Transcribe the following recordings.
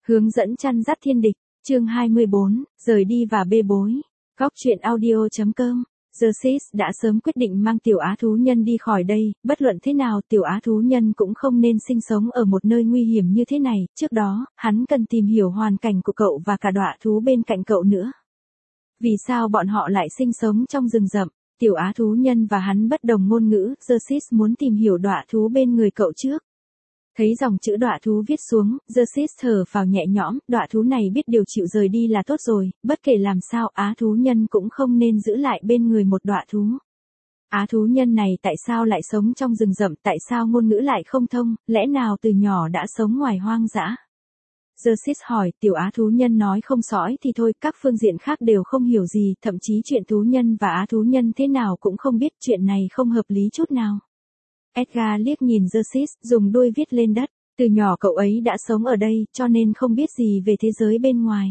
Hướng dẫn chăn dắt thiên địch, chương 24, rời đi và bê bối. Góc truyện audio.com. The Sis đã sớm quyết định mang tiểu á thú nhân đi khỏi đây, bất luận thế nào tiểu á thú nhân cũng không nên sinh sống ở một nơi nguy hiểm như thế này, trước đó, hắn cần tìm hiểu hoàn cảnh của cậu và cả đọa thú bên cạnh cậu nữa. Vì sao bọn họ lại sinh sống trong rừng rậm? Tiểu á thú nhân và hắn bất đồng ngôn ngữ, The Sis muốn tìm hiểu đọa thú bên người cậu trước. Thấy dòng chữ đọa thú viết xuống, The Sis thở phào nhẹ nhõm, đọa thú này biết điều chịu rời đi là tốt rồi, bất kể làm sao á thú nhân cũng không nên giữ lại bên người một đọa thú. Á thú nhân này tại sao lại sống trong rừng rậm, tại sao ngôn ngữ lại không thông, lẽ nào từ nhỏ đã sống ngoài hoang dã? The Sis hỏi, tiểu á thú nhân nói không sõi thì thôi, các phương diện khác đều không hiểu gì, thậm chí chuyện thú nhân và á thú nhân thế nào cũng không biết, chuyện này không hợp lý chút nào. Edgar liếc nhìn The Sis, dùng đuôi viết lên đất, từ nhỏ cậu ấy đã sống ở đây, cho nên không biết gì về thế giới bên ngoài.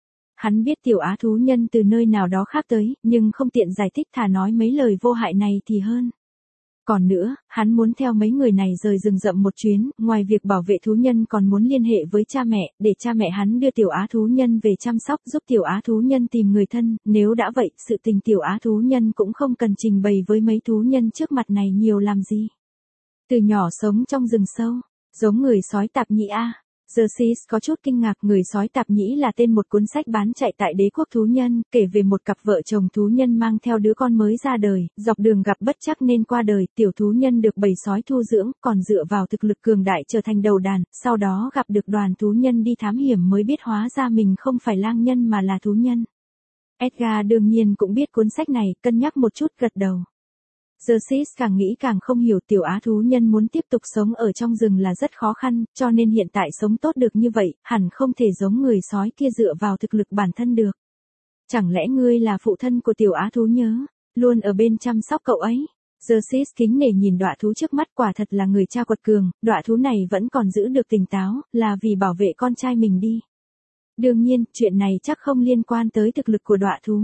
Hắn biết tiểu á thú nhân từ nơi nào đó khác tới, nhưng không tiện giải thích, thà nói mấy lời vô hại này thì hơn. Còn nữa, hắn muốn theo mấy người này rời rừng rậm một chuyến, ngoài việc bảo vệ thú nhân còn muốn liên hệ với cha mẹ, để cha mẹ hắn đưa tiểu á thú nhân về chăm sóc, giúp tiểu á thú nhân tìm người thân, nếu đã vậy, sự tình tiểu á thú nhân cũng không cần trình bày với mấy thú nhân trước mặt này nhiều làm gì. Từ nhỏ sống trong rừng sâu, giống người sói tạp nhĩ a. The Sis có chút kinh ngạc, người sói tạp nhĩ là tên một cuốn sách bán chạy tại Đế quốc thú nhân, kể về một cặp vợ chồng thú nhân mang theo đứa con mới ra đời, dọc đường gặp bất trắc nên qua đời, tiểu thú nhân được bầy sói thu dưỡng, còn dựa vào thực lực cường đại trở thành đầu đàn, sau đó gặp được đoàn thú nhân đi thám hiểm mới biết hóa ra mình không phải lang nhân mà là thú nhân. Edgar đương nhiên cũng biết cuốn sách này, cân nhắc một chút gật đầu. The Sis càng nghĩ càng không hiểu, tiểu á thú nhân muốn tiếp tục sống ở trong rừng là rất khó khăn, cho nên hiện tại sống tốt được như vậy, hẳn không thể giống người sói kia dựa vào thực lực bản thân được. Chẳng lẽ ngươi là phụ thân của tiểu á thú nhớ, luôn ở bên chăm sóc cậu ấy? The Sis kính nể nhìn đọa thú trước mắt, quả thật là người cha quật cường, đọa thú này vẫn còn giữ được tỉnh táo, là vì bảo vệ con trai mình đi. Đương nhiên, chuyện này chắc không liên quan tới thực lực của đọa thú.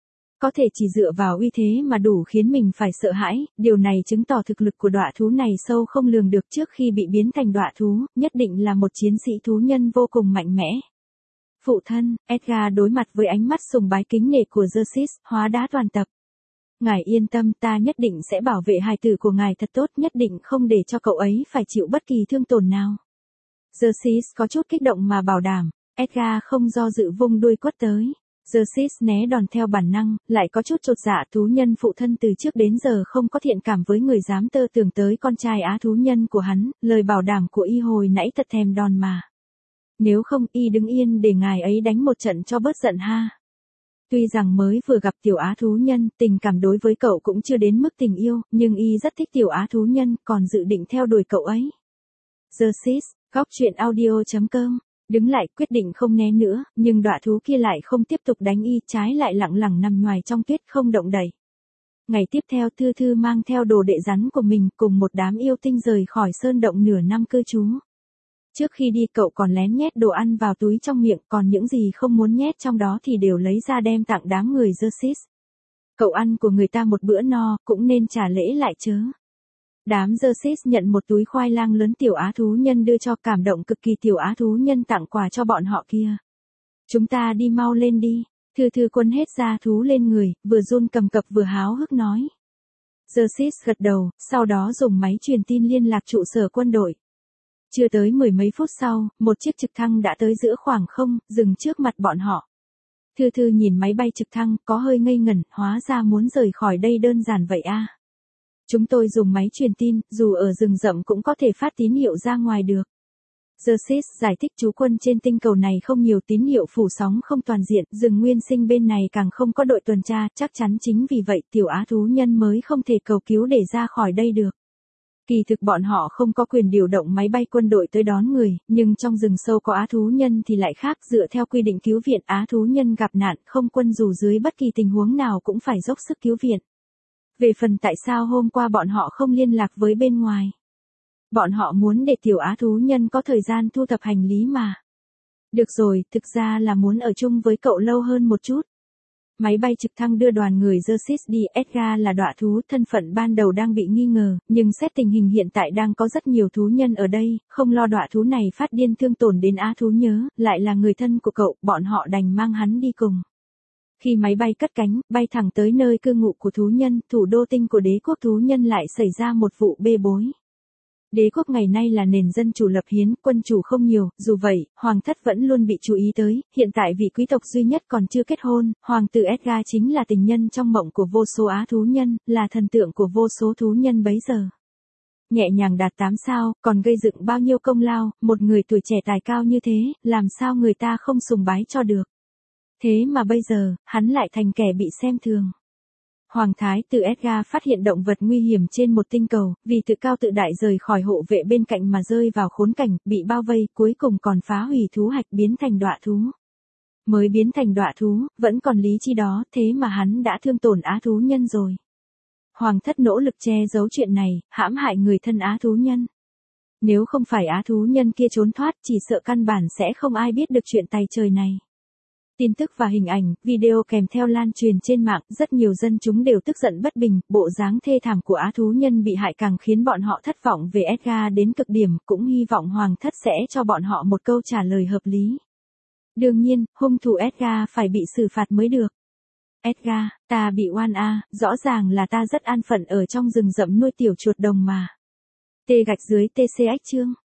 Có thể chỉ dựa vào uy thế mà đủ khiến mình phải sợ hãi, điều này chứng tỏ thực lực của đọa thú này sâu không lường được, trước khi bị biến thành đọa thú, nhất định là một chiến sĩ thú nhân vô cùng mạnh mẽ. Phụ thân, Edgar đối mặt với ánh mắt sùng bái kính nể của The Sis, hóa đá toàn tập. Ngài yên tâm, ta nhất định sẽ bảo vệ hài tử của ngài thật tốt, nhất định không để cho cậu ấy phải chịu bất kỳ thương tổn nào. The Sis có chút kích động mà bảo đảm, Edgar không do dự vung đuôi quất tới. The Sis né đòn theo bản năng, lại có chút chột dạ, thú nhân phụ thân từ trước đến giờ không có thiện cảm với người dám tơ tưởng tới con trai á thú nhân của hắn, lời bảo đảm của y hồi nãy thật thèm đòn mà. Nếu không, y đứng yên để ngài ấy đánh một trận cho bớt giận ha. Tuy rằng mới vừa gặp tiểu á thú nhân, tình cảm đối với cậu cũng chưa đến mức tình yêu, nhưng y rất thích tiểu á thú nhân, còn dự định theo đuổi cậu ấy. The Sis, góc truyện audio.com. Đứng lại, quyết định không né nữa, nhưng đọa thú kia lại không tiếp tục đánh y, trái lại lặng lặng nằm nhoài trong tuyết không động đậy. Ngày tiếp theo, Thư Thư mang theo đồ đệ rắn của mình cùng một đám yêu tinh rời khỏi sơn động nửa năm cư trú. Trước khi đi, cậu còn lén nhét đồ ăn vào túi trong miệng, còn những gì không muốn nhét trong đó thì đều lấy ra đem tặng đám người The Sis. Cậu ăn của người ta một bữa no, cũng nên trả lễ lại chớ. Đám The Sis nhận một túi khoai lang lớn tiểu á thú nhân đưa cho, cảm động cực kỳ, tiểu á thú nhân tặng quà cho bọn họ kia. Chúng ta đi mau lên đi. Thư Thư quấn hết da thú lên người, vừa run cầm cập vừa háo hức nói. The Sis gật đầu, sau đó dùng máy truyền tin liên lạc trụ sở quân đội. Chưa tới mười mấy phút sau, một chiếc trực thăng đã tới giữa khoảng không, dừng trước mặt bọn họ. Thư Thư nhìn máy bay trực thăng, có hơi ngây ngẩn, hóa ra muốn rời khỏi đây đơn giản vậy a. Chúng tôi dùng máy truyền tin, dù ở rừng rậm cũng có thể phát tín hiệu ra ngoài được. The Sis giải thích trú quân trên tinh cầu này không nhiều, tín hiệu phủ sóng không toàn diện, rừng nguyên sinh bên này càng không có đội tuần tra, chắc chắn chính vì vậy tiểu á thú nhân mới không thể cầu cứu để ra khỏi đây được. Kỳ thực bọn họ không có quyền điều động máy bay quân đội tới đón người, nhưng trong rừng sâu có á thú nhân thì lại khác, dựa theo quy định cứu viện á thú nhân gặp nạn, không quân dù dưới bất kỳ tình huống nào cũng phải dốc sức cứu viện. Về phần tại sao hôm qua bọn họ không liên lạc với bên ngoài. Bọn họ muốn để tiểu á thú nhân có thời gian thu thập hành lý mà. Được rồi, thực ra là muốn ở chung với cậu lâu hơn một chút. Máy bay trực thăng đưa đoàn người Xerxes đi. Edgar là đọa thú, thân phận ban đầu đang bị nghi ngờ, nhưng xét tình hình hiện tại đang có rất nhiều thú nhân ở đây, không lo đọa thú này phát điên thương tổn đến á thú nhớ, lại là người thân của cậu, bọn họ đành mang hắn đi cùng. Khi máy bay cất cánh, bay thẳng tới nơi cư ngụ của thú nhân, thủ đô tinh của đế quốc thú nhân lại xảy ra một vụ bê bối. Đế quốc ngày nay là nền dân chủ lập hiến, quân chủ không nhiều, dù vậy, hoàng thất vẫn luôn bị chú ý tới, hiện tại vị quý tộc duy nhất còn chưa kết hôn, hoàng tử Edgar chính là tình nhân trong mộng của vô số á thú nhân, là thần tượng của vô số thú nhân bấy giờ. Nhẹ nhàng đạt 8 sao, còn gây dựng bao nhiêu công lao, một người tuổi trẻ tài cao như thế, làm sao người ta không sùng bái cho được. Thế mà bây giờ, hắn lại thành kẻ bị xem thường. Hoàng thái tử Edgar phát hiện động vật nguy hiểm trên một tinh cầu, vì tự cao tự đại rời khỏi hộ vệ bên cạnh mà rơi vào khốn cảnh, bị bao vây, cuối cùng còn phá hủy thú hạch biến thành đọa thú. Mới biến thành đọa thú, vẫn còn lý chi đó, thế mà hắn đã thương tổn á thú nhân rồi. Hoàng thất nỗ lực che giấu chuyện này, hãm hại người thân á thú nhân. Nếu không phải á thú nhân kia trốn thoát, chỉ sợ căn bản sẽ không ai biết được chuyện tày trời này. Tin tức và hình ảnh, video kèm theo lan truyền trên mạng, rất nhiều dân chúng đều tức giận bất bình, bộ dáng thê thảm của á thú nhân bị hại càng khiến bọn họ thất vọng về Edgar đến cực điểm, cũng hy vọng hoàng thất sẽ cho bọn họ một câu trả lời hợp lý. Đương nhiên, hung thủ Edgar phải bị xử phạt mới được. Edgar, ta bị oan a, rõ ràng là ta rất an phận ở trong rừng rậm nuôi tiểu chuột đồng mà. T gạch dưới TCH chương